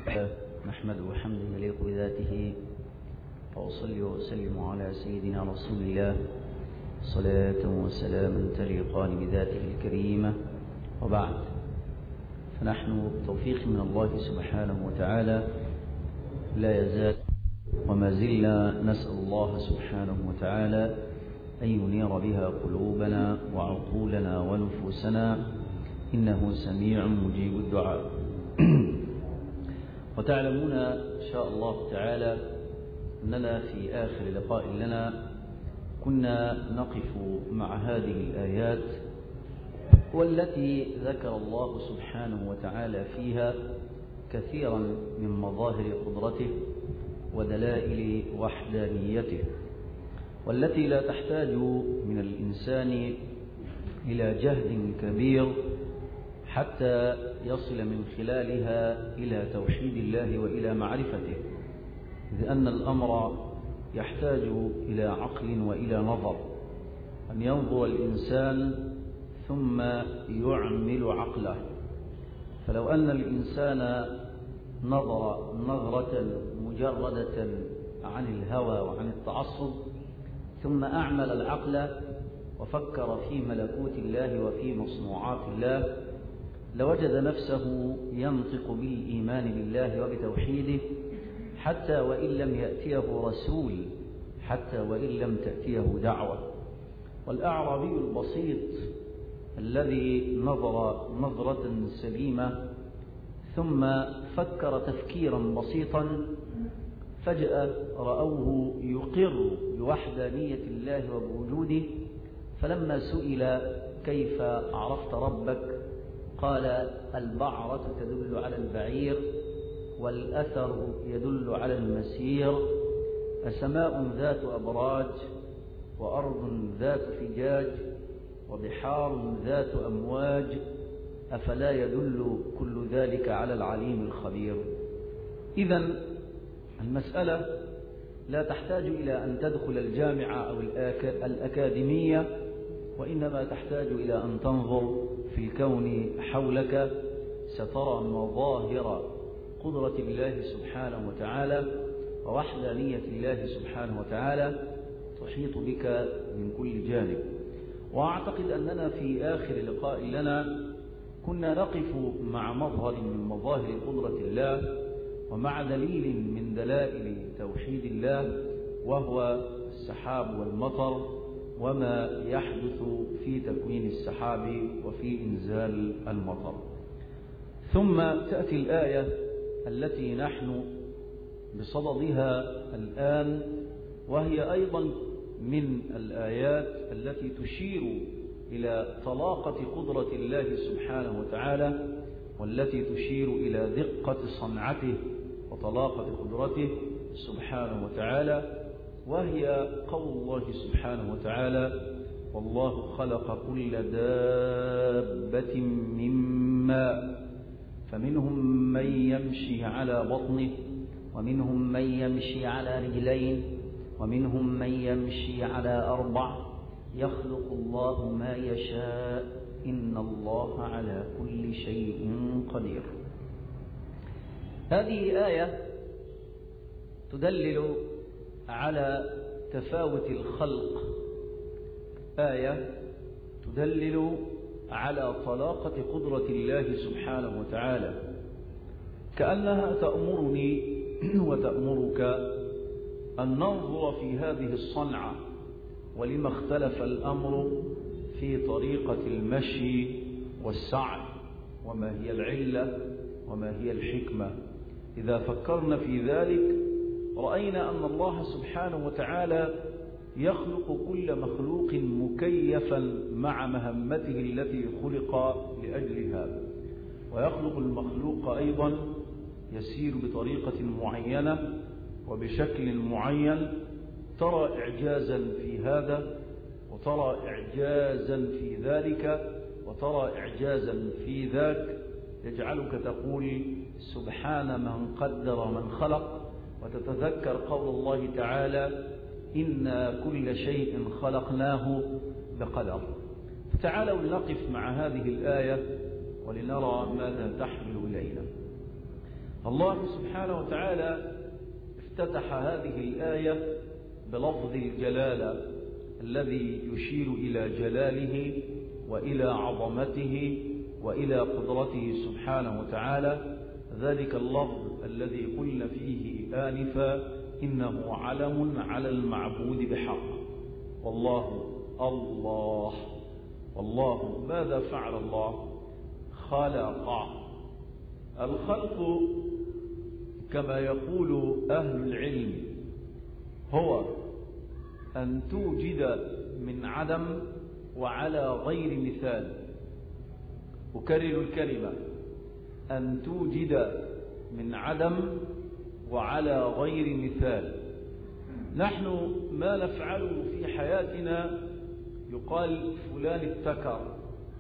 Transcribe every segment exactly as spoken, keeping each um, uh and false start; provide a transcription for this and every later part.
نحمده حمدا يليق بذاته، وأصلي وأسلم على سيدنا رسول الله صلاة وسلاما تليقان بذاته الكريمة، وبعد. فنحن بتوفيق من الله سبحانه وتعالى لا يزال وما زلنا نسأل الله سبحانه وتعالى أن ينير بها قلوبنا وعقولنا ونفوسنا، إنه سميع مجيب الدعاء. وتعلمون إن شاء الله تعالى أننا في آخر لقاء لنا كنا نقف مع هذه الآيات، والتي ذكر الله سبحانه وتعالى فيها كثيرا من مظاهر قدرته ودلائل وحدانيته، والتي لا تحتاج من الإنسان إلى جهد كبير حتى يصل من خلالها إلى توحيد الله وإلى معرفته، لأن الأمر يحتاج إلى عقل وإلى نظر، أن ينظر الإنسان ثم يعمل عقله. فلو أن الإنسان نظر نظرة مجردة عن الهوى وعن التعصب، ثم أعمل العقل وفكر في ملكوت الله وفي مصنوعات الله، لوجد نفسه ينطق بالإيمان بالله وبتوحيده، حتى وإن لم يأتيه رسول، حتى وإن لم تأتيه دعوة. والأعرابي البسيط الذي نظر نظرة سليمة ثم فكر تفكيرا بسيطا، فجأة رأوه يقر بوحدانية الله وبوجوده، فلما سئل كيف عرفت ربك قال: البعرة تدل على البعير، والأثر يدل على المسير، أسماء ذات أبراج، وأرض ذات فجاج، وبحار ذات أمواج، أفلا يدل كل ذلك على العليم الخبير؟ إذن المسألة لا تحتاج إلى أن تدخل الجامعة أو الأكاديمية، وإنما تحتاج إلى أن تنظر في الكون حولك، سترى مظاهر قدرة الله سبحانه وتعالى ووحدانية الله سبحانه وتعالى تحيط بك من كل جانب. وأعتقد أننا في آخر لقاء لنا كنا نقف مع مظهر من مظاهر قدرة الله ومع دليل من دلائل توحيد الله، وهو السحاب والمطر، وما يحدث في تكوين السحاب وفي إنزال المطر. ثم تأتي الآية التي نحن بصددها الآن، وهي أيضا من الآيات التي تشير إلى طلاقة قدرة الله سبحانه وتعالى، والتي تشير إلى دقة صنعته وطلاقة قدرته سبحانه وتعالى، وهي قول الله سبحانه وتعالى: والله خلق كل دابة من ماء فمنهم من يمشي على بطنه، ومنهم من يمشي على رجلين، ومنهم من يمشي على أربع، يخلق الله ما يشاء، إن الله على كل شيء قدير. هذه آية تدلل على تفاوت الخلق، آية تدلل على طلاقة قدرة الله سبحانه وتعالى، كأنها تأمرني وتأمرك أن ننظر في هذه الصنعة، ولما اختلف الأمر في طريقة المشي والسعي، وما هي العلة وما هي الحكمة. إذا فكرنا في ذلك رأينا أن الله سبحانه وتعالى يخلق كل مخلوق مكيفا مع مهمته التي خلق لأجلها، ويخلق المخلوق أيضا يسير بطريقة معينة وبشكل معين، ترى إعجازا في هذا، وترى إعجازا في ذلك، وترى إعجازا في ذاك، يجعلك تقول سبحان من قدر من خلق، وتتذكر قول الله تعالى: إنا كل شيء خلقناه بقدر. فتعالوا لنقف مع هذه الآية ولنرى ماذا تحمل إلينا. الله سبحانه وتعالى افتتح هذه الآية بلفظ الجلالة الذي يشير إلى جلاله وإلى عظمته وإلى قدرته سبحانه وتعالى. ذلك اللفظ الذي قلنا فيه آنفا إنه علم على المعبود بحق. والله الله والله ماذا فعل الله؟ خلق. الخلق كما يقول أهل العلم هو أن توجد من عدم وعلى غير مثال. أكرر الكلمة: أن توجد من عدم وعلى غير مثال. نحن ما نفعله في حياتنا يقال فلان ابتكر،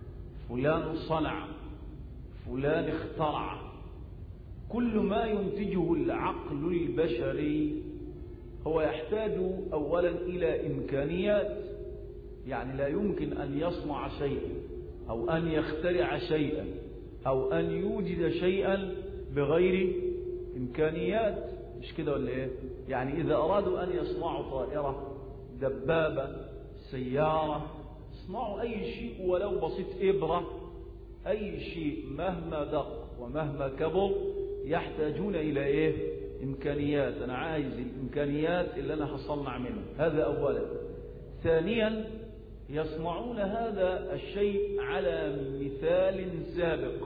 فلان صنع، فلان اخترع. كل ما ينتجه العقل البشري هو يحتاج أولا إلى إمكانيات، يعني لا يمكن أن يصنع شيئا أو أن يخترع شيئا أو أن يوجد شيئا بغير إمكانيات. مش كده ولا إيه؟ يعني إذا أرادوا أن يصنعوا طائرة، دبابة، سيارة، يصنعوا أي شيء ولو بسيط، إبرة، أي شيء مهما دق ومهما كبر يحتاجون إلى إيه؟ إمكانيات. أنا عايز الإمكانيات اللي أنا هصنع منه. هذا أولا. ثانيا يصنعون هذا الشيء على مثال سابق،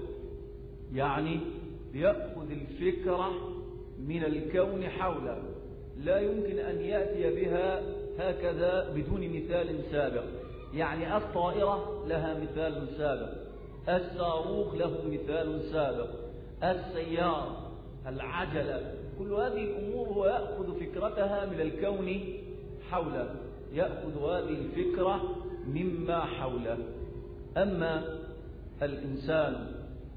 يعني يأخذ الفكرة من الكون حوله، لا يمكن أن يأتي بها هكذا بدون مثال سابق. يعني الطائرة لها مثال سابق، الصاروخ له مثال سابق، السيارة، العجلة، كل هذه الأمور هو يأخذ فكرتها من الكون حوله، يأخذ هذه الفكرة مما حوله. أما الإنسان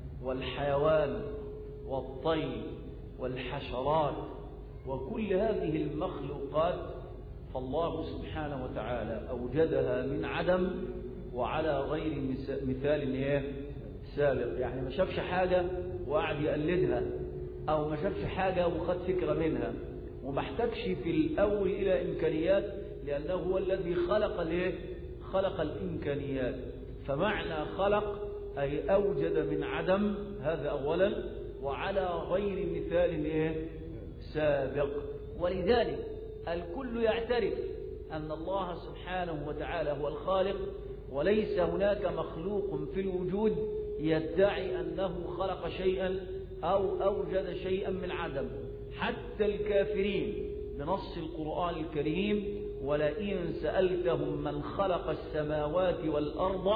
والحيوان والطير والحشرات وكل هذه المخلوقات فالله سبحانه وتعالى أوجدها من عدم وعلى غير مثال سابق. يعني ما شافش حاجة وقعد يقلدها، أو ما شافش حاجة وخد فكرة منها، وما احتاجش في الأول إلى إمكانيات، لأنه هو الذي خلق الايه؟ خلق الإمكانيات. فمعنى خلق أي أوجد من عدم، هذا أولا، وعلى غير مثال ايه؟ سابق. ولذلك الكل يعترف أن الله سبحانه وتعالى هو الخالق، وليس هناك مخلوق في الوجود يدعي أنه خلق شيئا أو أوجد شيئا من عدم. حتى الكافرين بنص القرآن الكريم: ولئن سألتهم من خلق السماوات والأرض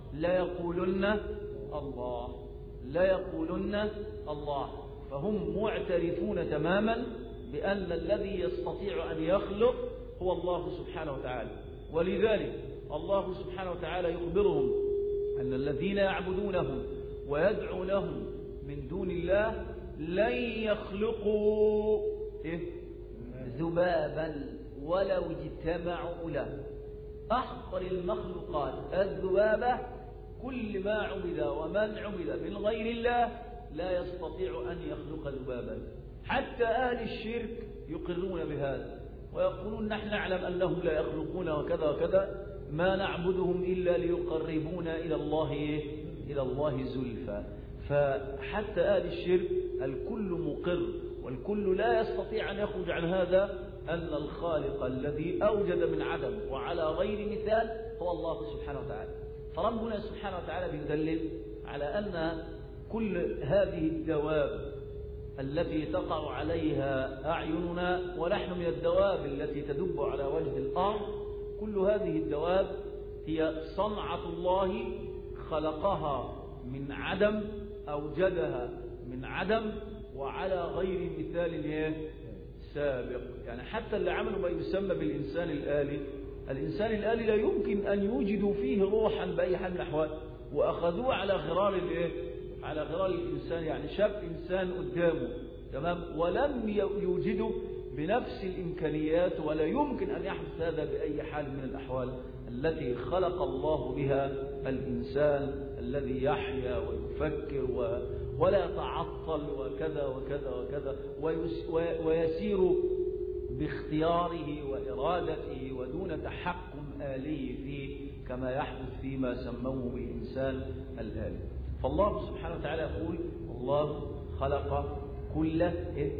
ليقولن الله، لا يقولن الله. فهم معترفون تماما بأن الذي يستطيع أن يخلق هو الله سبحانه وتعالى. ولذلك الله سبحانه وتعالى يخبرهم أن الذين يعبدونهم ويدعونهم من دون الله لن يخلقوا إيه؟ ذبابا ولو اجتمعوا له. أحقر المخلوقات الذبابة، كل ما عبد ومن عبد من غير الله لا يستطيع أن يخلق ذبابا. حتى أهل الشرك يقرون بهذا ويقولون: نحن نعلم أنهم لا يخلقون وكذا وكذا، ما نعبدهم إلا ليقربونا إلى الله إلى الله زلفى. فحتى أهل الشرك الكل مقر والكل لا يستطيع أن يخرج عن هذا، أن الخالق الذي أوجد من عدم وعلى غير مثال هو الله سبحانه وتعالى. فربنا سبحانه وتعالى بيدلل على أن كل هذه الدواب التي تقع عليها أعيننا، ونحن من الدواب التي تدب على وجه الأرض، كل هذه الدواب هي صنعة الله خلقها من عدم، أوجدها من عدم وعلى غير مثال سابق. يعني حتى اللي عملوا ما يسمى بالإنسان الآلي، الإنسان الآلي لا يمكن أن يوجدوا فيه روحا بأي حال من الأحوال، وأخذوه على غرار الإيه؟ على غرار الإنسان. يعني شاف إنسان قدامه تمام، ولم يوجده بنفس الإمكانيات، ولا يمكن أن يحدث هذا بأي حال من الأحوال التي خلق الله بها الإنسان الذي يحيا ويفكر ولا يتعطل وكذا وكذا وكذا، ويسير باختياره وإرادته ودون تحكم آلي فيه كما يحدث فيما سموه بالإنسان الآلي. فالله سبحانه وتعالى يقول: الله خلق كل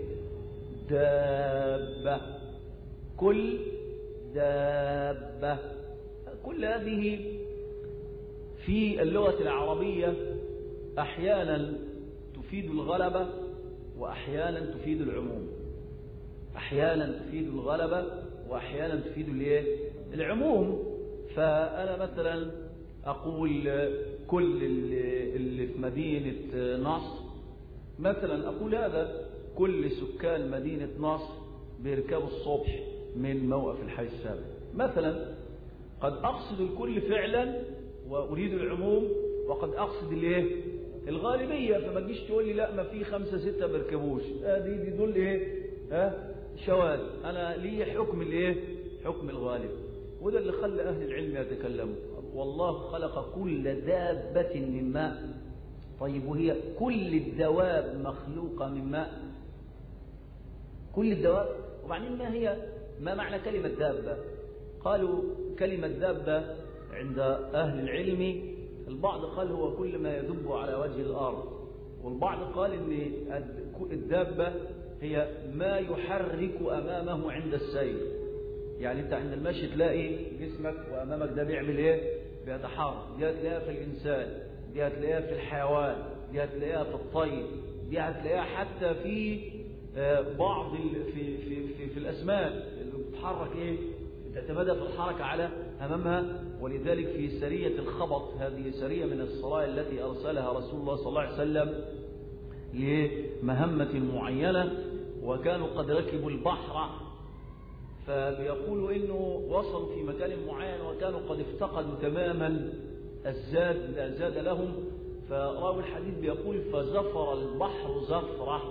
دابة. كل دابة، كل هذه في اللغة العربية أحيانا تفيد الغلبة وأحيانا تفيد العموم. أحيانا تفيد الغلبة وأحيانا تفيد العموم. فأنا مثلا أقول كل اللي في مدينة نصر، مثلا أقول هذا كل سكان مدينة نصر بيركبوا الصبح من موقف الحي السابع مثلا. قد أقصد الكل فعلا وأريد العموم، وقد أقصد الايه الغالبية. فما تجيش تقول لي لا ما في خمسة ستة بيركبوش، دي دي دول ايه ها شواذ. أنا لي حكم الايه حكم الغالب، وده اللي خلى أهل العلم يتكلموا. والله خلق كل دابة من ماء. طيب وهي كل الدواب مخلوقة من ماء؟ كل الدواب. وبعدين ما هي ما معنى كلمة دابة؟ قالوا كلمة دابة عند أهل العلم البعض قال هو كل ما يدب على وجه الأرض، والبعض قال إن الدابة هي ما يحرك أمامه عند السير. يعني أنت عند المشي تلاقي جسمك وأمامك ده بيعمل إيه؟ بيتحرك. دي هتلاقيها في الإنسان، دي هتلاقيها في الحيوان، دي هتلاقيها في الطير، دي هتلاقيها حتى في بعض في في في, في الأسماك اللي بتتحرك إيه؟ تعتمد في الحركة على أمامها. ولذلك في سرية الخبط، هذه سرية من السرايا التي أرسلها رسول الله صلى الله عليه وسلم لمهمة معينة، وكانوا قد ركبوا البحر، فبيقولوا إنه وصلوا في مكان معين وكانوا قد افتقدوا تماما الزاد، لا زاد لهم. فراوي الحديث بيقول: فزفر البحر زفرة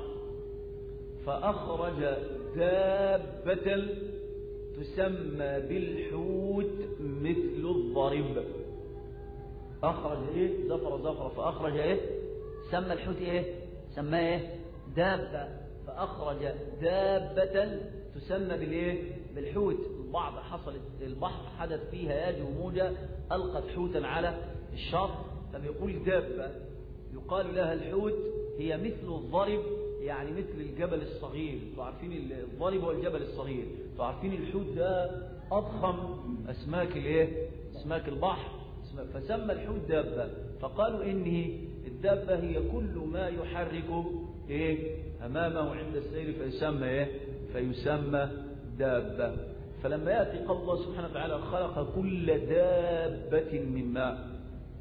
فأخرج دابة تسمى بالحوت مثل الضرب. أخرج إيه؟ زفر زفر فأخرج إيه؟ سمى الحوت إيه؟ سمى إيه؟ دابة. فأخرج دابة تسمى بالإيه؟ بالحوت. البعض حصلت البحر حدث فيها ياج وموجة ألقت حوتا على الشط، فبيقول دابة يقال لها الحوت، هي مثل الضرب، يعني مثل الجبل الصغير. تعرفين الضرب هو الجبل الصغير. تعرفين الحوت ده أضخم أسماك الايه أسماك البحر، فسمى الحوت دابة. فقالوا إنه الدابة هي كل ما يحرك إيه أمامه عند السير فيسمى إيه فيسمى دابة. فلما يأتي قول الله سبحانه وتعالى: خلق كل دابة من ماء،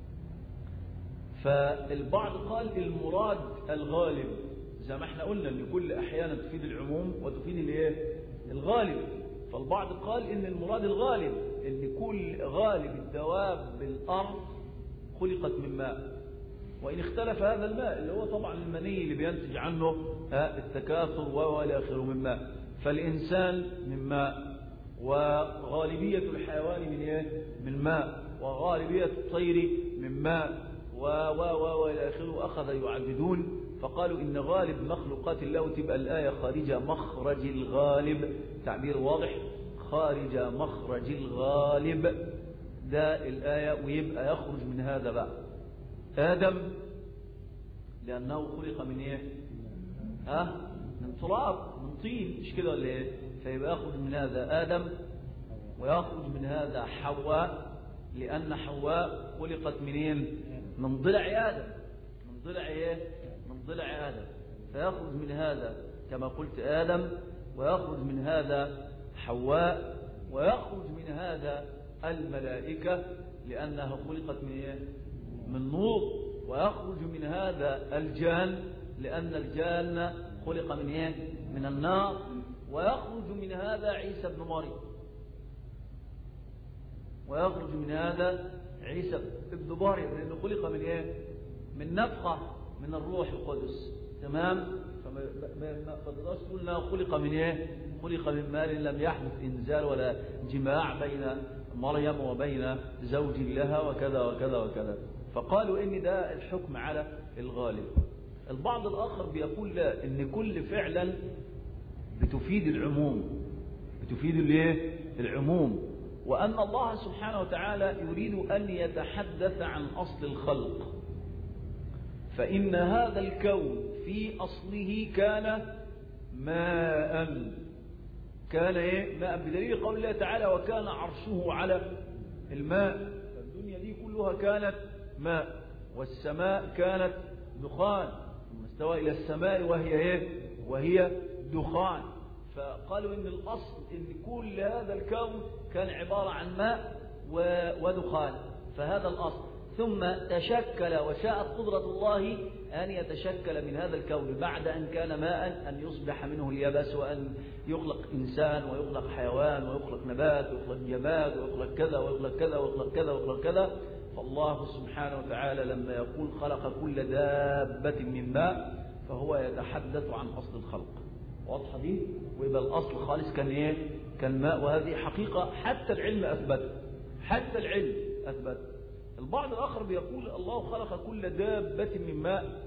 فالبعض قال المراد الغالب، زي ما احنا قلنا ان كل احيانا تفيد العموم وتفيد الايه الغالب. فالبعض قال ان المراد الغالب، ان كل غالب الدواب بالارض خلقت من ماء، وان اختلف هذا الماء اللي هو طبعا المني اللي بينتج عنه التكاثر والى اخره من ماء. فالانسان من ماء، وغالبيه الحيوان من ايه من ماء، وغالبيه الطير من ماء، و و و والى اخره. اخذ يعددون فقالوا إن غالب مخلوقات الله، تبقى الآية خارج مخرج الغالب، تعبير واضح، خارج مخرج الغالب ده الآية. ويبقى يخرج من هذا بقى آدم لأنه خلق من إيه ها من تراب، من طين، مش كده ولا إيه؟ فيبقى يخرج من هذا آدم، ويخرج من هذا حواء، لأن حواء خلقت منين؟ من ضلع آدم، من ضلع إيه من ضلع آدم. فيخرج من هذا كما قلت آدم، ويخرج من هذا حواء، ويخرج من هذا الملائكة لأنها خلقت من إيه؟ من نور، ويخرج من هذا الجان لأن الجان خلق من إيه؟ من النار، ويخرج من هذا عيسى بن مريم، ويخرج من هذا عيسى بن مريم لأنه خلق من إيه؟ من نفخة من الروح القدس. تمام؟ فما تقدرش تقول انه خلق من ايه؟ خلق من مال لم يحدث انزال ولا جماع بين مريم وبين زوج لها وكذا وكذا وكذا. فقالوا ان ده الحكم على الغالب. البعض الآخر بيقول لا، إن كل فعلا بتفيد العموم، بتفيد الايه؟ العموم، وأن الله سبحانه وتعالى يريد أن يتحدث عن أصل الخلق، فإن هذا الكون في أصله كان ماء، كان إيه؟ ماء، بدليل قول الله تعالى وكان عرشه على الماء. فالدنيا دي كلها كانت ماء، والسماء كانت دخان، ثم استوى إلى السماء وهي إيه؟ وهي دخان. فقالوا إن الأصل إن كل هذا الكون كان عبارة عن ماء ودخان، فهذا الأصل. ثم تشكل وشاءت قدرة الله أن يتشكل من هذا الكون بعد أن كان ماء أن يصبح منه اليبس، وأن يخلق إنسان ويخلق حيوان ويخلق نبات ويخلق جماد ويخلق كذا ويخلق كذا ويخلق كذا ويخلق كذا. فالله سبحانه وتعالى لما يقول خلق كل دابة من ماء فهو يتحدث عن أصل الخلق. واضحة دي؟ وإذا الأصل خالص كان إيه؟ كان ماء، وهذه حقيقة حتى العلم أثبت، حتى العلم أثبت. البعض الآخر بيقول الله خلق كل دابة من ماء،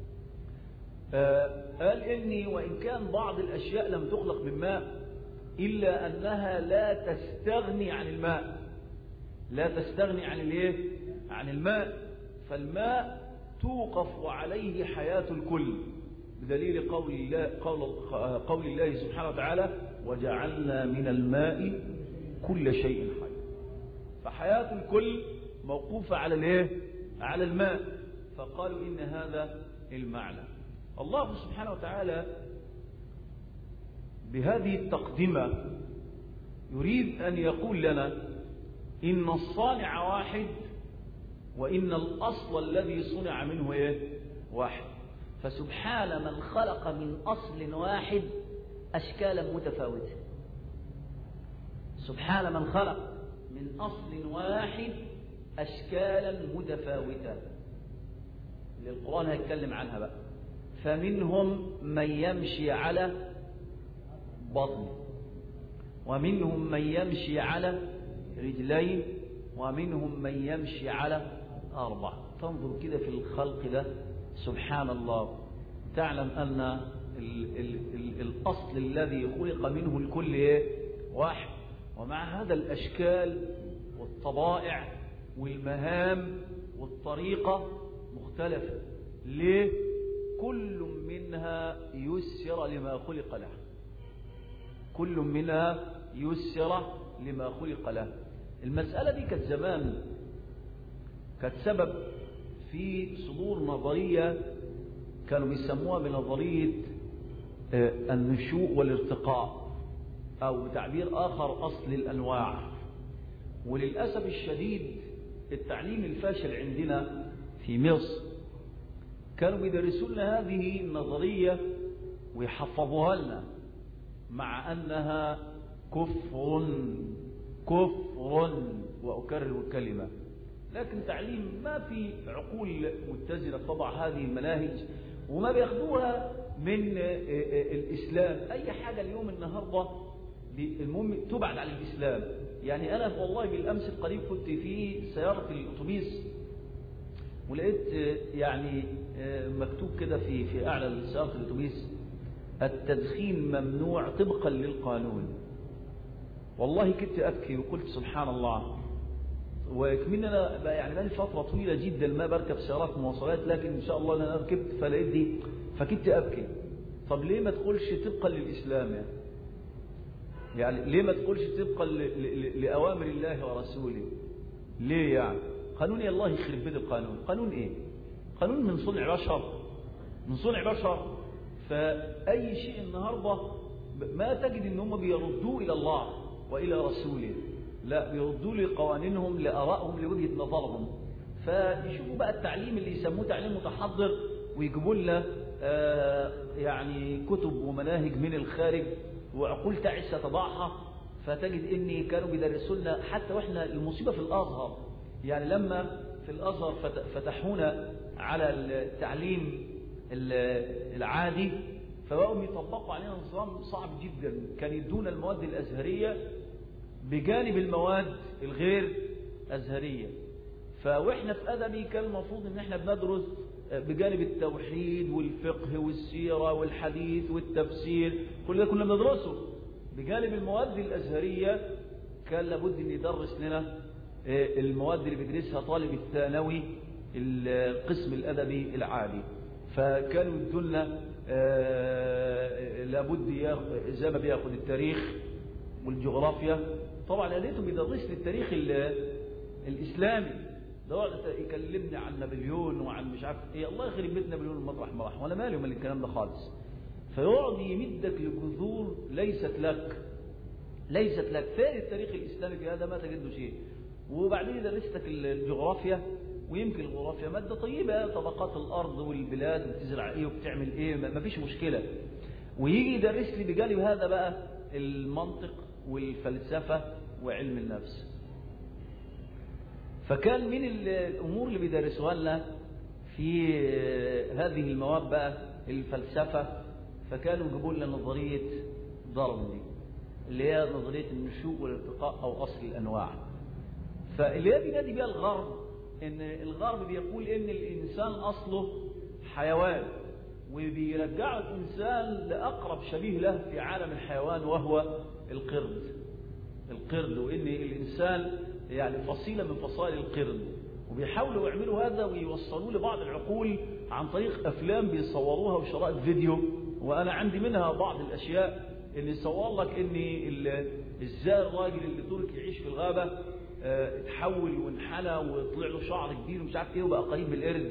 آه قال إني وإن كان بعض الأشياء لم تخلق من ماء إلا أنها لا تستغني عن الماء، لا تستغني عن الإيه؟ عن الماء. فالماء توقف عليه حياة الكل، بدليل قول الله, قول, قول الله سبحانه وتعالى وجعلنا من الماء كل شيء حي. فحياة الكل موقوفة على الايه؟ على الماء. فقالوا إن هذا المعنى. الله سبحانه وتعالى بهذه التقدمة يريد أن يقول لنا إن الصانع واحد، وإن الأصل الذي صنع منه إيه؟ واحد. فسبحان من خلق من أصل واحد أشكالا متفاوتة. سبحان من خلق من أصل واحد أشكالا متفاوتة اللي القرآن هيتكلم عنها بقى. فمنهم من يمشي على بطن، ومنهم من يمشي على رجلين، ومنهم من يمشي على أربع. فانظر كده في الخلق ده سبحان الله، تعلم أن ال ال ال الأصل الذي خلق منه الكل إيه؟ واحد. ومع هذا الأشكال والطبائع والمهام والطريقة مختلفة. ليه؟ كل منها يسر لما خلق له، كل منها يسر لما خلق له. المسألة دي كانت زمان كانت سبب في صدور نظرية كانوا بيسموها بنظرية النشوء والارتقاء، أو بتعبير آخر أصل الأنواع. وللأسف الشديد التعليم الفاشل عندنا في مصر كانوا بيدرسوا لنا هذه النظرية ويحفظوها لنا، مع أنها كفر كفر وأكرر الكلمة. لكن تعليم ما في عقول متزنة تضع هذه المناهج، وما بياخدوها من الإسلام. أي حاجة اليوم النهاردة المهم تبعد عن الإسلام. يعني أنا والله بالأمس القريب كنت في سيارة الأتوبيس ولقيت يعني مكتوب كده في في أعلى سيارة الأتوبيس التدخين ممنوع طبقا للقانون. والله كنت أبكي وقلت سبحان الله. وكمان أنا يعني بقالي فترة طويلة جدا ما بركب سيارات مواصلات، لكن إن شاء الله أنا ركبت فلقيت دي فكنت أبكي. طب ليه ما تقولش طبقا للإسلام؟ يعني يعني ليه ما تقولش طبقا لأوامر الله ورسوله؟ ليه يعني؟ قانون يا الله يخرب بيت القانون. قانون إيه؟ قانون من صنع بشر، من صنع بشر. فأي شيء النهاردة ما تجد إن هم بيردوه إلى الله وإلى رسوله، لا بيردوا لي قوانينهم لآرائهم لوجهة نظرهم. فيشوفوا بقى التعليم اللي يسموه تعليم متحضر ويجيبوا لنا آه يعني كتب ومناهج من الخارج وعقول تعس تضعها. فتجد إني كانوا بيدرسوا لنا حتى وإحنا المصيبة في الأزهر، يعني لما في الأزهر فتحونا على التعليم العادي فبقوا يطبقوا علينا نظام صعب جدا. كان يدونا المواد الأزهرية بجانب المواد الغير أزهرية. فوإحنا في أدبي كان المفروض إن إحنا بندرس بجانب التوحيد والفقه والسيرة والحديث والتفسير، كل ده كنا بندرسه. بجانب المواد الأزهرية كان لابد أن يدرس لنا المواد اللي بيدرسها طالب الثانوي القسم الأدبي العالي. فكانوا يدلنا لابد زي ما بياخد التاريخ والجغرافيا. طبعا لقيتهم بيدرس لي التاريخ الإسلامي، ده يكلمني عن نابليون وعن مش عارف ايه، الله يخرب بيت نابليون المطرح ما راح، وانا مالي من الكلام ده خالص. فيقعد يمدك لجذور ليست لك ليست لك فين التاريخ الاسلامي في هذا؟ ما تجد له شيء. وبعدين درستك الجغرافيا، ويمكن الجغرافيا ماده طيبه، طبقات الارض والبلاد بتزرع ايه وبتعمل ايه، ما فيش مشكله. ويجي يدرس لي بجانب هذا بقى المنطق والفلسفه وعلم النفس. فكان من الأمور اللي بيدرسوها لنا في هذه المواد بقى الفلسفة. فكانوا يجيبوا لنا نظرية داروين اللي هي نظرية النشوء والارتقاء أو أصل الأنواع. فاللي هي بينادي بها الغرب، إن الغرب بيقول إن الإنسان أصله حيوان، وبيرجعوا الإنسان لأقرب شبيه له في عالم الحيوان وهو القرد. القرد وإن الإنسان يعني فصيلة من فصائل القرد. وبيحاولوا يعملوا هذا ويوصلوا لبعض العقول عن طريق أفلام بيصوروها وشرائط فيديو. وأنا عندي منها بعض الأشياء اللي يصور لك إن إزاي الراجل اللي ترك يعيش في الغابة اه اتحول وانحنى وطلع له شعر كبير ومش عارف إيه وبقى قريب من القرد،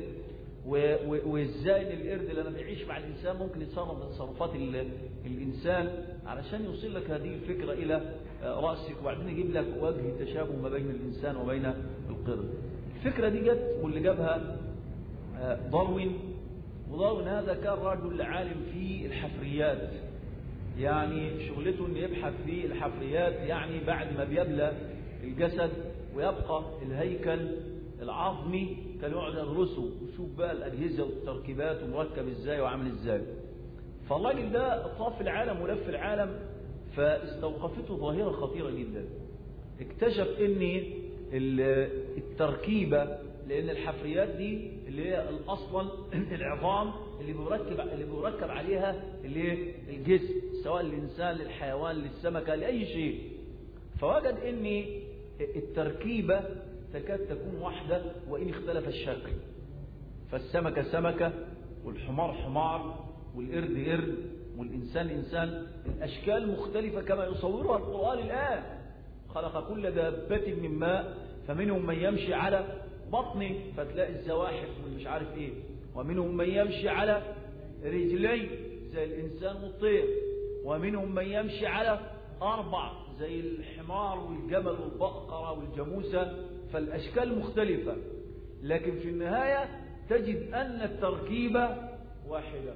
وإزاي إن القرد لما بيعيش مع الإنسان ممكن يتصرف تصرفات الإنسان علشان يوصل لك هذه الفكرة إلى رأسك، وبعدين يجيب لك وجه تشابه ما بين الإنسان وبين القرد. الفكرة دي جت واللي جابها داروين. وداروين هذا كان رجل عالم في الحفريات، يعني شغلته إنه يبحث في الحفريات، يعني بعد ما بيبلى الجسد ويبقى الهيكل العظمي كان يقعد يدرسه ويشوف بقى الأجهزة والتركيبات ومركب إزاي وعامل إزاي. فالراجل ده طاف العالم ولف العالم، فاستوقفته ظاهرة خطيرة جدا. اكتشف ان التركيبة، لان الحفريات دي اللي هي اصلا العظام اللي بيركب اللي بيركب عليها اللي هي الجسم، سواء للانسان للحيوان للسمكة لاي شيء. فوجد ان التركيبة تكاد تكون واحدة وان اختلف الشكل. فالسمكة سمكة، والحمار حمار، والقرد قرد، والإنسان إنسان. الأشكال مختلفة كما يصورها القرآن الآن. خلق كل دابة من ماء فمنهم من يمشي على بطنه فتلاقي الزواحف والمش عارف إيه، ومنهم من يمشي على رجلين زي الإنسان والطير، ومنهم من يمشي على أربع زي الحمار والجمل والبقرة والجاموسة. فالأشكال مختلفة، لكن في النهاية تجد أن التركيبة واحدة.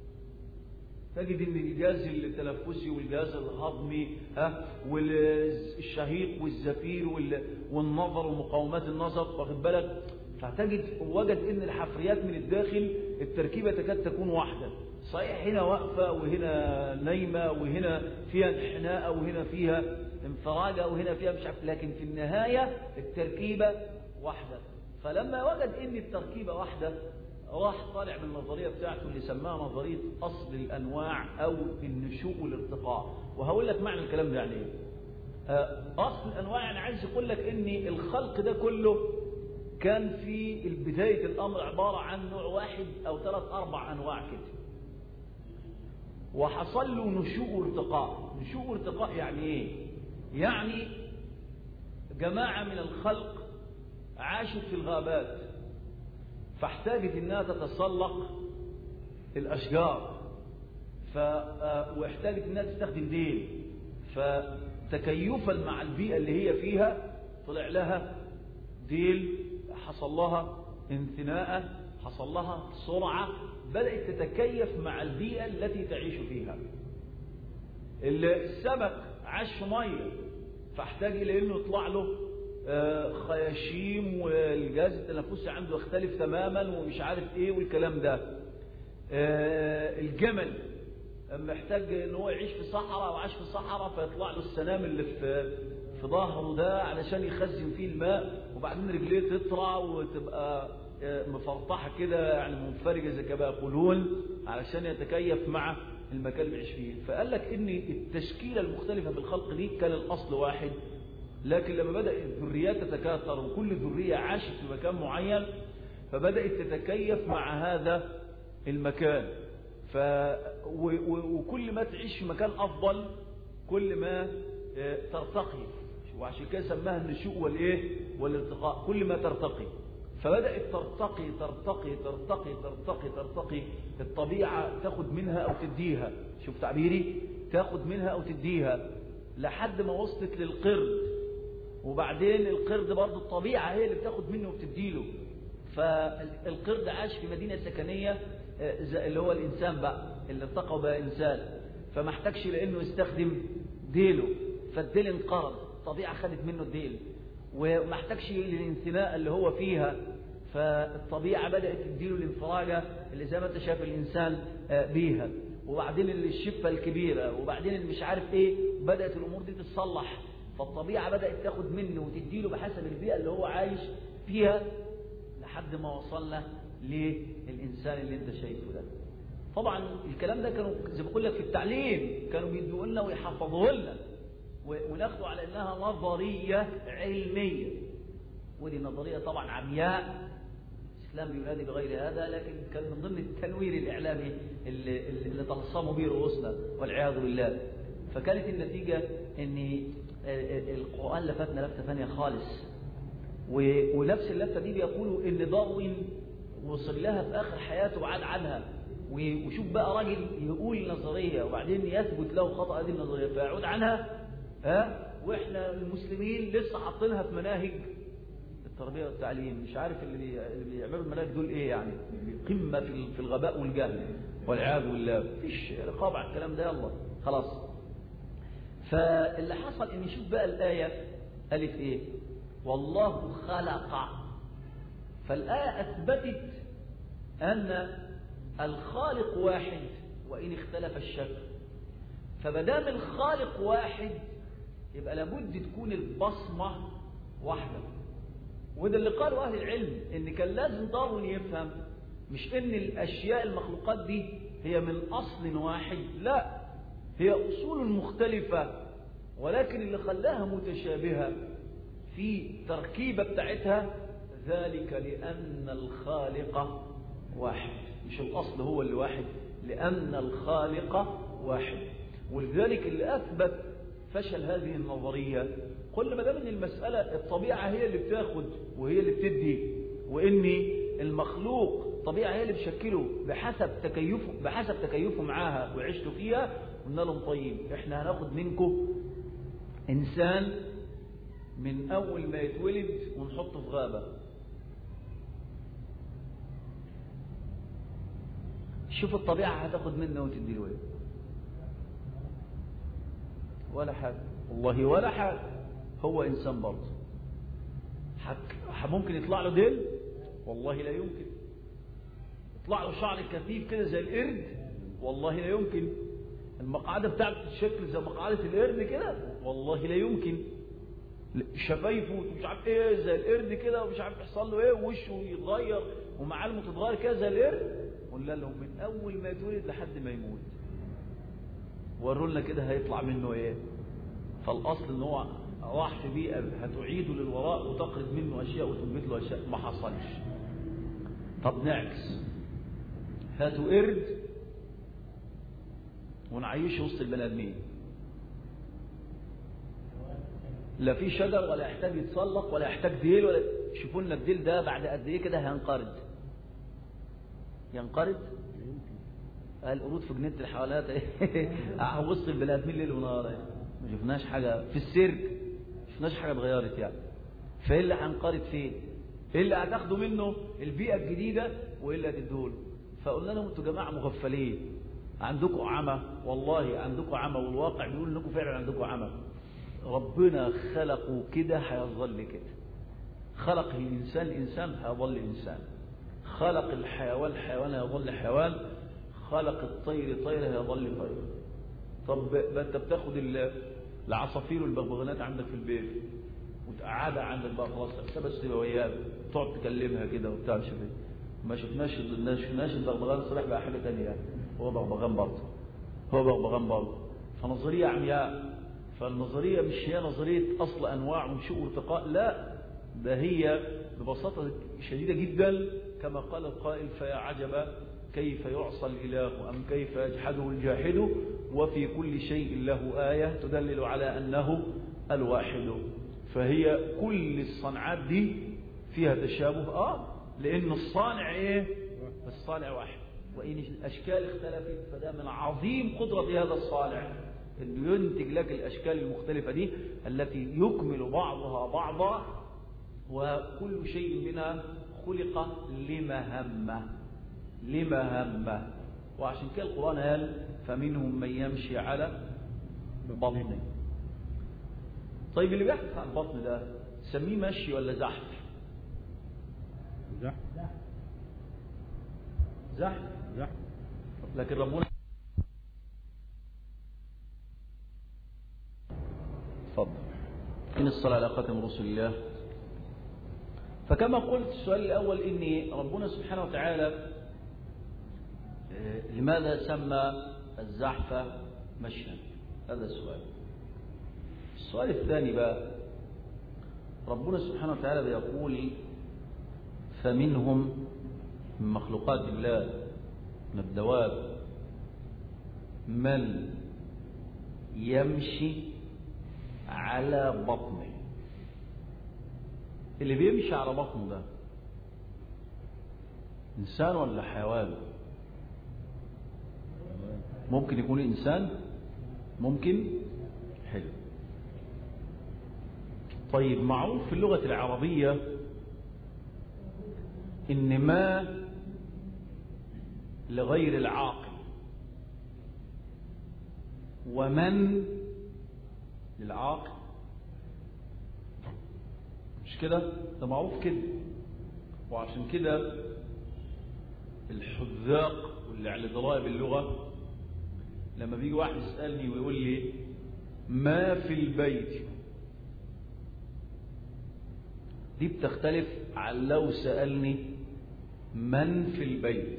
تجد ان الجهاز التنفسي والجهاز الهضمي ها والشهيق والزفير والنظر ومقاومات النظر، واخد بالك؟ فتجد وجد ان الحفريات من الداخل التركيبه تكاد تكون واحده. صحيح هنا واقفه وهنا نايمه وهنا فيها انحناء وهنا فيها انفراجه وهنا فيها مش عارف، لكن في النهايه التركيبه واحده. فلما وجد ان التركيبه واحده راح طالع من النظرية بتاعته اللي سماها نظرية أصل الأنواع أو النشوء والارتقاء. وهقول لك معنى الكلام ده يعني إيه. أصل الأنواع يعني عايز يقول لك إن الخلق ده كله كان في بداية الأمر عبارة عن نوع واحد أو ثلاث أربع أنواع كده، وحصل له نشوء وارتقاء. نشوء وارتقاء يعني إيه؟ يعني جماعة من الخلق عاشت في الغابات فاحتاجت انها تتسلق الاشجار، ف واحتاجت انها تستخدم ديل، فتكيفا مع البيئه اللي هي فيها طلع لها ديل، حصل لها انثناء، حصل لها سرعه، بدات تتكيف مع البيئه التي تعيش فيها. السمك عاش في ميه فاحتاج الى انه يطلع له خياشيم والجهاز التنفسي عنده يختلف تماما ومش عارف ايه والكلام ده. الجمل محتاج ان هو يعيش في صحراء وعاش في صحراء فيطلع له السنام اللي في في ظهره ده علشان يخزن فيه الماء، وبعدين رجليه تطرى وتبقى مفرطحة كده يعني منفرجة زي كما يقولون علشان يتكيف مع المكان اللي بيعيش فيه. فقال لك ان التشكيلة المختلفة في الخلق دي كان الاصل واحد، لكن لما بدأ الذريات تتكاثر وكل ذرية عاشت في مكان معين فبدأت تتكيف مع هذا المكان. ف... و... و... وكل ما تعيش في مكان افضل كل ما ترتقي، وعشان كده سماها النشوء والايه والارتقاء، كل ما ترتقي. فبدأت ترتقي ترتقي ترتقي ترتقي ترتقي الطبيعة تاخد منها او تديها، شوف تعبيري، تاخد منها او تديها لحد ما وصلت للقرد، وبعدين القرد برضه الطبيعة هي اللي بتاخد منه وبتديله. فالقرد عاش في مدينة سكنية اللي هو الإنسان بقى اللي ارتقى وبقى إنسان، فما احتاجش لأنه يستخدم ديله، فالديل انقرض، الطبيعة خدت منه الديل، وما احتاجش للانثناء اللي هو فيها، فالطبيعة بدأت تديله الانفراجة اللي زي ما انت شايف الإنسان بيها، وبعدين الشفة الكبيرة، وبعدين اللي مش عارف ايه، بدأت الأمور دي تتصلح، فالطبيعة بدأت تاخد منه وتديله بحسب البيئة اللي هو عايش فيها لحد ما وصلنا للإنسان اللي انت شايفه ده. طبعا الكلام ده كانوا زي ما بقول لك في التعليم كانوا بيدوا لنا ويحفظوه لنا وناخده على انها نظرية علمية، ودي نظرية طبعا عمياء، الإسلام بينادي بغير هذا، لكن كان من ضمن التنوير الإعلامي اللي, اللي تلصموا به رؤوسنا والعياذ بالله. فكانت النتيجة ان القرآن لفتنا لفتة ثانية خالص، ونفس اللفتة دي بيقولوا ان داروين وصل لها في آخر حياته وعاد عنها، وشوف بقى راجل يقول نظرية وبعدين يثبت له خطأ هذه النظرية فيعود عنها، ها واحنا المسلمين لسه حاطينها في مناهج التربية والتعليم. مش عارف اللي, بي... اللي بيعملوا المناهج دول ايه، يعني قمة في الغباء والجهل والعياذ بالله، مفيش رقابة على الكلام ده، يلا خلاص. فاللي حصل ان شوف بقى الآية قالت ايه، والله خلق، فالآية أثبتت أن الخالق واحد وإن اختلف الشكل، فمدام الخالق واحد يبقى لابد تكون البصمة واحدة. وده اللي قاله أهل العلم، إن كان لازم داروين يفهم مش إن الأشياء المخلوقات دي هي من أصل واحد، لا، هي أصول مختلفة، ولكن اللي خلاها متشابهة في تركيبة بتاعتها ذلك لأن الخالق واحد، مش الأصل هو اللي واحد، لأن الخالق واحد. ولذلك اللي أثبت فشل هذه النظرية قلنا ما دام ان المسألة الطبيعة هي اللي بتاخد وهي اللي بتدي، وإن المخلوق الطبيعة هي اللي بتشكله بحسب تكيفه بحسب تكيفه معاها وعيشته فيها، قلنا لهم طيب احنا هناخد منكم إنسان من أول ما يتولد ونحطه في غابة، شوف الطبيعة هتاخد منه وتدي له ايه؟ ولا حاجة، والله ولا حاجة. هو إنسان برضه ممكن يطلع له ديل؟ والله لا يمكن. يطلع له شعر كثيف كده زي القرد؟ والله لا يمكن. المقعدة بتاعته تتشكل زي مقعدة القرد كده؟ والله لا يمكن. شفايفه مش عارف ايه زي القرد كده، ومش عارف يحصل له ايه، ووشه يتغير ومعالمه تتغير كده زي القرد. قلنا لهم من اول ما يتولد لحد ما يموت وروا لنا كده هيطلع منه ايه. فالاصل ان هو راح في بيئه هتعيده للوراء وتقرض منه اشياء وتثبت له اشياء، ما حصلش. طب نعكس، هاتوا قرد ونعيشه وسط البني ادمين، لا في شجر ولا يحتاج يتسلق ولا يحتاج ديل، ولا شوفوا لنا الديل ده بعد قد ايه كده هينقرض. ينقرض القرود في جنينه الحيوانات وسط البني ادمين ليل ونهار، ما شفناش حاجه في السيرك، ما شفناش حاجه اتغيرت يعني. فايه اللي هنقرض فين؟ ايه اللي هتاخدوا منه؟ البيئه الجديده، وايه اللي هتدوله؟ فقلنا لهم انتوا جماعه مغفلين، عندكم عمى، والله عندكم عمى، والواقع بيقول انكم فعلا عندكم عمى. ربنا خلقه كده هيظل كده، خلق الإنسان إنسان هيظل إنسان، خلق الحيوان حيوان هيظل حيوان، خلق الطير طير هيظل طير. طب انت بتاخد العصافير والبغبغانات عندك في البيت وتقعدها عندك بقى خلاص بس تبقى وياك تقعد تكلمها كده وبتاع مش ما شفناش ما شفناش البغبغان الصريح بقى حاجه ثانيه يعني. هو بغبغان برضه هو بغبغان برضه فنظريه عمياء. فالنظريه مش هي نظريه اصل انواع ونشوء وارتقاء، لا ده هي ببساطه شديده جدا كما قال القائل فيا عجبا كيف يعصى الاله ام كيف يجحده الجاحد وفي كل شيء له ايه تدلل على انه الواحد. فهي كل الصنعات دي فيها تشابه اه لان الصانع ايه؟ الصانع واحد، وان الاشكال اختلفت فده من عظيم قدره هذا الصانع انه ينتج لك الاشكال المختلفه دي التي يكمل بعضها بعضا، وكل شيء منها خلق لمهمه لمهمه. وعشان كده القران قال فمنهم من يمشي على بطنه. طيب اللي بيحدث عن البطن ده سميه مشي ولا زحف؟ زحف زحف زحف لكن ربنا اتفضل إن الصلاة على خاتم رسول الله. فكما قلت السؤال الأول إن ربنا سبحانه وتعالى لماذا سمى الزحف مشيا؟ هذا السؤال. السؤال الثاني بقى ربنا سبحانه وتعالى بيقول فمنهم من مخلوقات الله من الدواب من يمشي على بطنه. اللي بيمشي على بطنه ده إنسان ولا حيوان؟ ممكن يكون إنسان ممكن حلو. طيب معروف في اللغة العربية إن ما لغير العاقل ومن للعاقل، مش كده؟ ده معروف كده. وعشان كده الحذاق واللي على دراية باللغة لما بيجي واحد يسألني ويقول لي ما في البيت، دي بتختلف عن لو سألني من في البيت.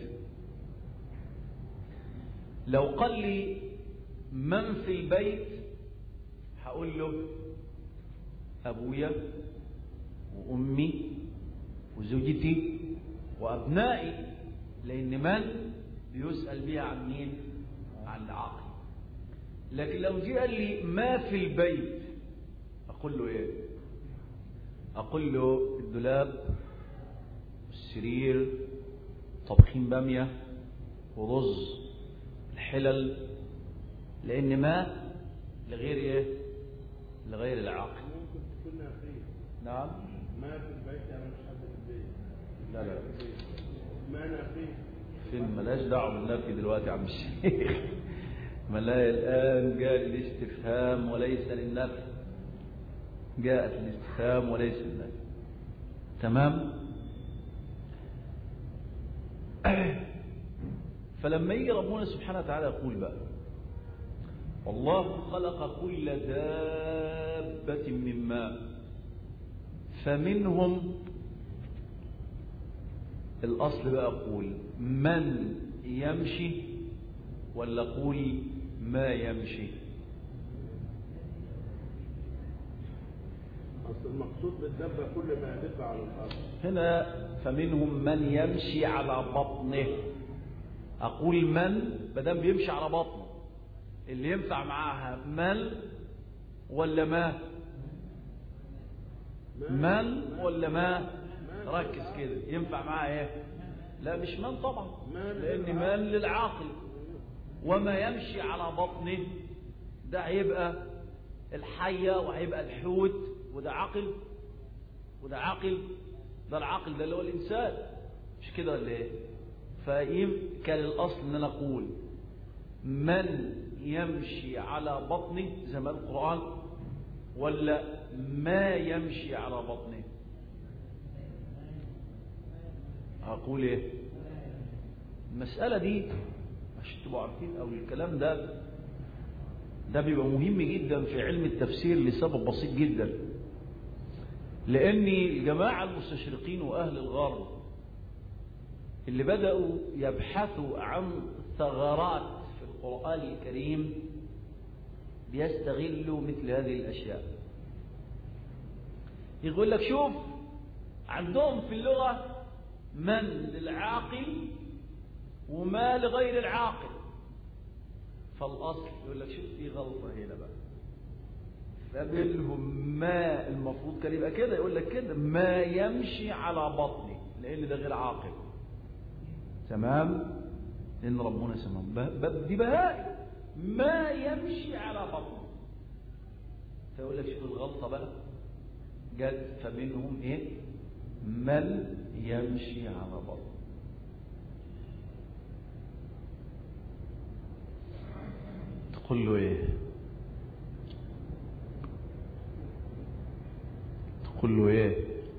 لو قال لي من في البيت هقول له أبويا وأمي وزوجتي وأبنائي، لأن من بيسأل بيها عن مين؟ عن العاقل. لكن لو جه قال لي ما في البيت أقول له إيه؟ أقول له الدولاب والسرير طبخين بامية ورز الحلل، لأن ما لغير إيه؟ لغير العاقل. ممكن تكون نافية. نعم. ما في البيت يعني مش حد في البيت. لا لا. ما نافية. فين ملاش دعوة بالنفي دلوقتي يا عم الشيخ. ملاي الآن جاء الاستفهام وليس للنفي. جاءت الاستفهام وليس للنفي. تمام؟ فلما يجي ربنا سبحانه وتعالى يقول بقى والله خلق كل دابة من ماء فمنهم، الأصل بقى أقول من يمشي ولا أقول ما يمشي؟ أصل المقصود بالدابة كل ما يدب على الأرض. هنا فمنهم من يمشي على بطنه. أقول من بدل بيمشي على بطنه اللي ينفع معاها من ولا ما؟ من ولا ما؟ ركز كده ينفع معاها ايه؟ لا مش من طبعا، لأن من للعاقل، وما يمشي على بطنه ده هيبقى الحية وهيبقى الحوت، وده عقل وده عقل، ده العقل ده اللي هو الإنسان، مش كده ولا ايه؟ فكان الأصل ان انا اقول من يمشي على بطنه زي ما القرآن ولا ما يمشي على بطنه؟ هقول ايه؟ المسألة دي عشان تبقوا عارفين او الكلام ده ده بيبقى مهم جدا في علم التفسير لسبب بسيط جدا. لأن الجماعة المستشرقين وأهل الغرب اللي بدأوا يبحثوا عن ثغرات في القرآن الكريم بيستغلوا مثل هذه الأشياء. يقول لك شوف عندهم في اللغة من للعاقل وما لغير العاقل، فالأصل يقول لك شوف في غلطة هنا بقى، فمنهم ما المفروض كان يبقى كده، يقول لك كده ما يمشي على بطني لأن ده غير عاقل. تمام؟ لأن ربنا سماهم دي بهائم ما يمشي على بطني، فيقول لك شوف الغلطة بقى جد، فمنهم ايه من يمشي على بطنه. تقول له ايه؟ تقول له ايه؟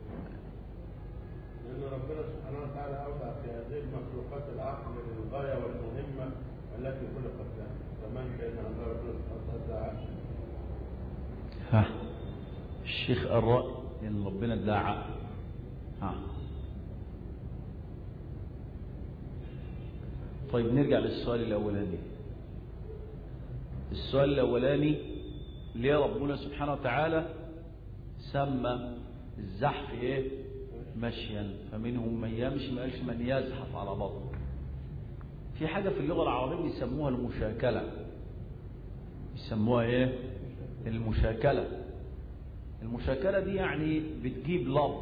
لأن ربنا سبحانه وتعالى أودع في هذه المخلوقات العقل للغاية والمهمة التي خلقت لها، فمن كان على ربنا سبحانه وتعالى ها الشيخ الرأي إن ربنا ادعى. ها طيب نرجع للسؤال الأولاني. السؤال الأولاني ليه ربنا سبحانه وتعالى سمى الزحف ايه؟ مشيا، فمنهم من يمشي، ما قالش من يزحف على بطنه. في حاجة في اللغة العربية يسموها المشاكلة. يسموها ايه؟ المشاكلة. المشاكلة دي يعني بتجيب لفظ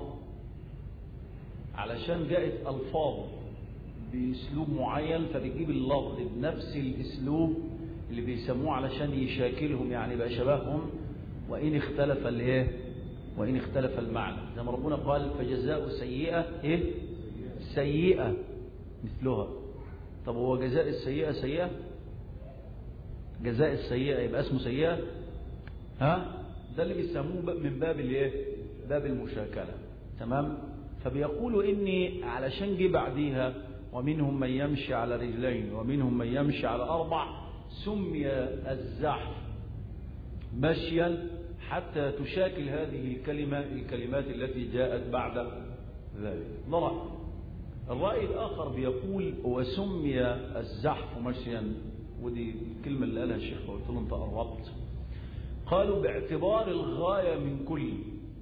علشان جاءت ألفاظ بأسلوب معين، فبتجيب اللفظ بنفس الأسلوب اللي بيسموه علشان يشاكلهم، يعني بقى شبههم وإن اختلف الايه؟ وإن اختلف المعنى. زي ما ربنا قال فجزاء سيئة ايه؟ سيئة مثلها. طب هو جزاء السيئة سيئة؟ جزاء السيئة يبقى اسمه سيئة؟ ها؟ ده اللي بيسموه من باب الايه؟ باب المشاكلة. تمام؟ فبيقولوا اني علشان جه بعديها ومنهم من يمشي على رجلين ومنهم من يمشي على أربع، سمي الزحف مشيا حتى تشاكل هذه الكلمة الكلمات التي جاءت بعد ذلك. ده رأي. الرأي الآخر بيقول وسمي الزحف مشيا، ودي الكلمة اللي قالها الشيخ وقلت له انت قربت. قالوا باعتبار الغاية من كل.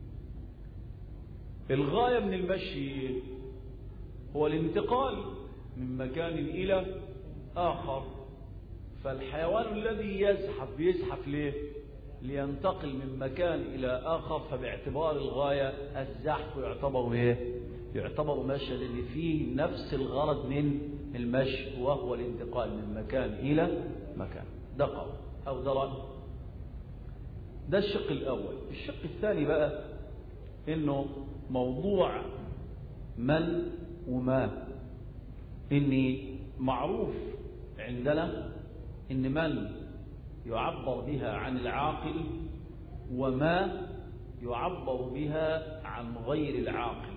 الغاية من المشي هو الانتقال من مكان إلى آخر، فالحيوان الذي يزحف بيزحف ليه؟ لينتقل من مكان إلى آخر، فباعتبار الغاية الزحف يعتبر ايه؟ يعتبر مشي، لأن فيه نفس الغرض من المشي وهو الانتقال من مكان إلى مكان. ده قول أو ده رأي. ده الشق الأول. الشق الثاني بقى إنه موضوع من وما، إني معروف عندنا إن من يعبر بها عن العاقل وما يعبر بها عن غير العاقل.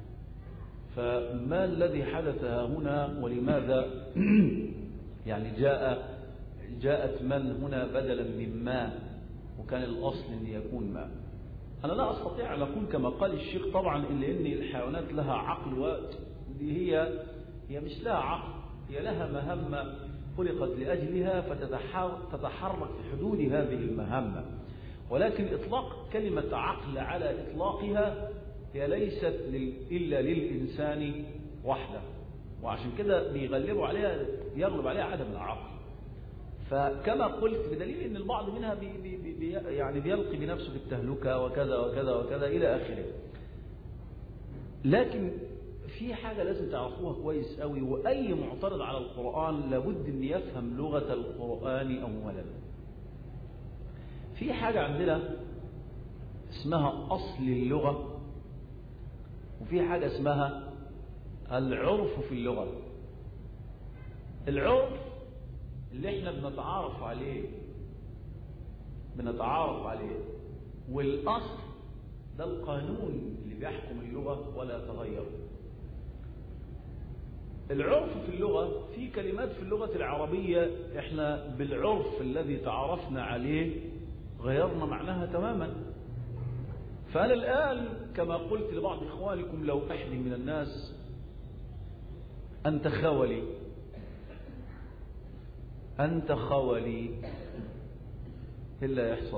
فما الذي حدث هنا ولماذا يعني جاء جاءت من هنا بدلا من ما، وكان الأصل أن يكون ما. أنا لا أستطيع أن أقول كما قال الشيخ طبعا إلا أن الحيوانات لها عقل، ودي هي هي مش لها عقل، هي لها مهمة خلقت لأجلها فتتحرك في حدود هذه المهمة، ولكن إطلاق كلمة عقل على إطلاقها هي ليست إلا للإنسان وحده، وعشان كده بيغلبوا عليها يغلب عليها عدم العقل. فكما قلت بدليل ان البعض منها بي بي بي يعني بيلقي بنفسه بالتهلكة وكذا وكذا وكذا إلى آخره. لكن في حاجة لازم تعرفوها كويس قوي، وأي معترض على القرآن لابد أن يفهم لغة القرآن أولا. في حاجة عندنا اسمها أصل اللغة، وفي حاجة اسمها العرف في اللغة. العرف اللي احنا بنتعارف عليه بنتعارف عليه والأصل ده القانون اللي بيحكم اللغة ولا تغير. العرف في اللغة في كلمات في اللغة العربية احنا بالعرف الذي تعرفنا عليه غيرنا معناها تماما. فأنا الآن كما قلت لبعض إخوانكم لو أحد من الناس أنت خولي أنت خولي إلا يحصل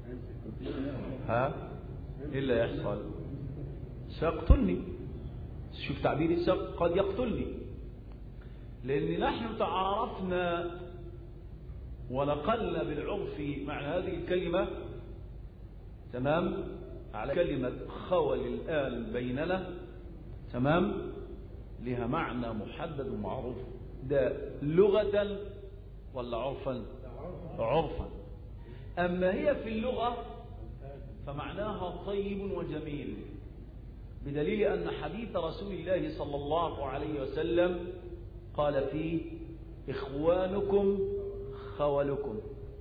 ها إلا يحصل سيقتلني. شوف تعبيري قد يقتلني، لأن نحن تعارفنا ونقلنا بالعرف معنى هذه الكلمة تمام على كلمة خول الآن بيننا تمام لها معنى محدد ومعروف. ده لغة ولا عرفا؟ عرفا. أما هي في اللغة فمعناها طيب وجميل، بدليل أن حديث رسول الله صلى الله عليه وسلم قال فيه إخوانكم خولكم،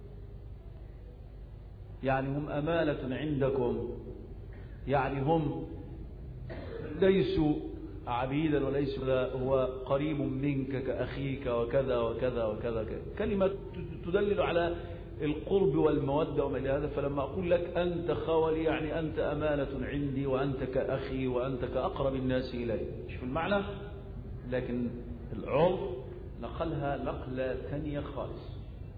يعني هم أمانة عندكم، يعني هم ليسوا عبيدا وليسوا هو قريب منك كأخيك وكذا وكذا وكذا. كلمة تدلل على القرب والمودة وما إلى هذا. فلما أقول لك أنت خولي يعني أنت أمانة عندي وأنت كأخي وأنت كأقرب الناس إلي. شوف المعنى، لكن العرف نقلها نقلة ثانية خالص.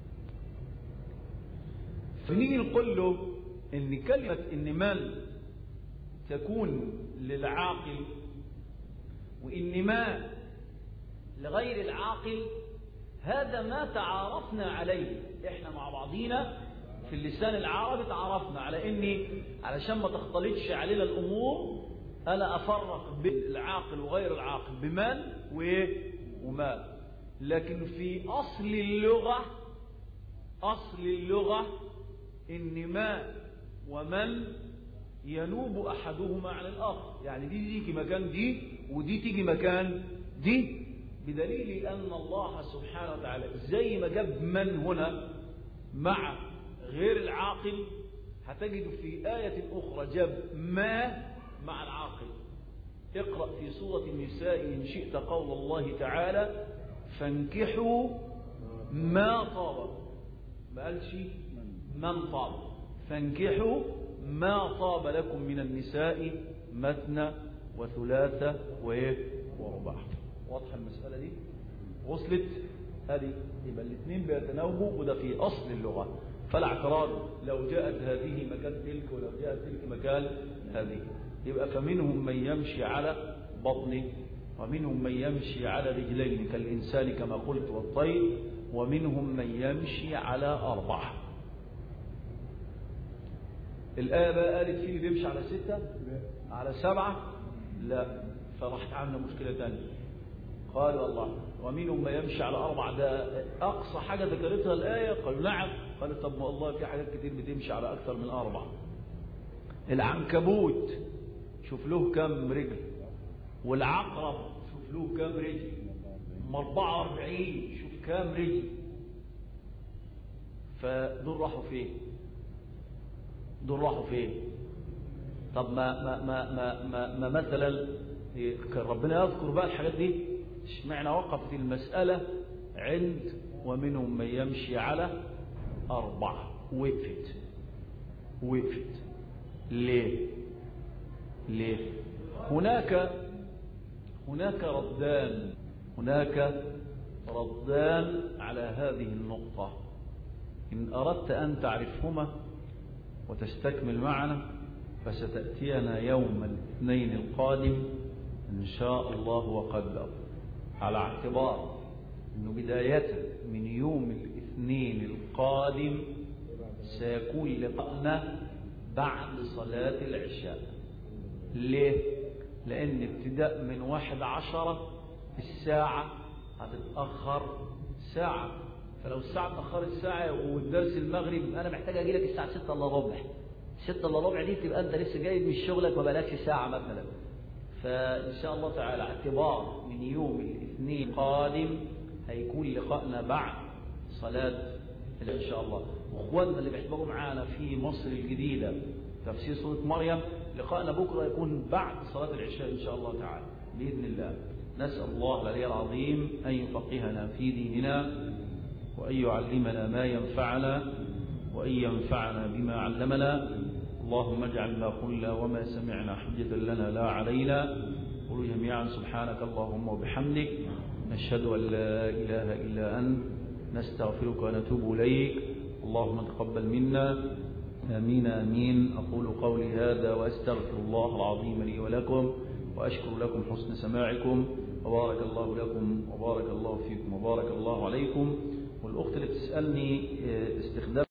فنيجي نقول له إن كلمة إن من تكون للعاقل وإن ما لغير العاقل، هذا ما تعارفنا عليه احنا مع بعضينا في اللسان العربي. تعارفنا على اني علشان ما تختلطش علينا الامور انا افرق بين العاقل وغير العاقل بمن وايه وما. لكن في اصل اللغة اصل اللغة ان ما ومن ينوب احدهما عن الاخر، يعني دي تيجي مكان دي ودي تيجي مكان دي، بدليل أن الله سبحانه وتعالى زي ما جاب من هنا مع غير العاقل هتجد في آية أخرى جاب ما مع العاقل. اقرأ في سورة النساء إن شئت قول الله تعالى فانكحوا ما طاب، ما قالش من طاب، فانكحوا ما طاب لكم من النساء مثنى وثلاثة ورباع. واضحة المسألة دي؟ وصلت؟ هذه يبقى الاثنين بيتناوبوا وده في أصل اللغة. فلا اعتراض لو جاءت هذه مكان تلك ولو جاءت تلك مكان هذه. يبقى فمنهم من يمشي على بطنه ومنهم من يمشي على رجلين كالإنسان كما قلت والطير، ومنهم من يمشي على أربعة. الآية بقى قالت فيه اللي بيمشي على ستة على سبعة لا، فراحت عامله مشكلة ثانية. قال والله ومنهم ما يمشي على أربعة، ده أقصى حاجة ذكرتها الآية. قالوا نعم. قال طب ما الله في حاجات كتير بتمشي على أكثر من أربعة. العنكبوت شوف له كم رجل، والعقرب شوف له كم رجل، أربعة وأربعين شوف كم رجل. فدول راحوا فين؟ دول راحوا فين؟ طب ما ما ما ما, ما, ما مثلا كان ربنا يذكر بقى الحاجات دي، اشمعنى وقفت المسألة عند ومنهم من يمشي على أربعة؟ وقفت وقفت ليه؟ ليه؟ هناك هناك ردان هناك ردان على هذه النقطة. إن أردت أن تعرفهما وتستكمل معنا فستأتينا يوم الاثنين القادم إن شاء الله وقدر، على اعتبار أنه بداية من يوم الاثنين القادم سيكون لقاءنا بعد صلاة العشاء. ليه؟ لأن ابتداء من واحد عشرة الساعة هتتأخر ساعة، فلو الساعة اتأخرت ساعة والدرس المغرب أنا محتاج أجي لك الساعة ستة إلا ربع، ستة إلا ربع دي تبقى أنت لسه جاي من شغلك ما بقالكش ساعة مثلا. فإن شاء الله تعالى اعتبار من يوم الاثنين القادم هيكون لقاءنا بعد صلاة إن شاء الله. وأخواننا اللي بيحضروا معانا في مصر الجديدة تفسير سورة مريم لقاءنا بكرة يكون بعد صلاة العشاء إن شاء الله تعالى بإذن الله. نسأل الله العلي العظيم أن يفقهنا في ديننا وأن يعلمنا ما ينفعنا وأن ينفعنا بما علمنا. اللهم اجعل ما قلنا وما سمعنا حجة لنا لا علينا. قولوا جميعا سبحانك اللهم وبحمدك نشهد أن لا إله إلا أنت نستغفرك ونتوب إليك. اللهم تقبل منا. آمين آمين. أقول قولي هذا وأستغفر الله العظيم لي ولكم، وأشكر لكم حسن سماعكم، وبارك الله لكم وبارك الله فيكم وبارك الله عليكم. والأخت اللي بتسألني استخدام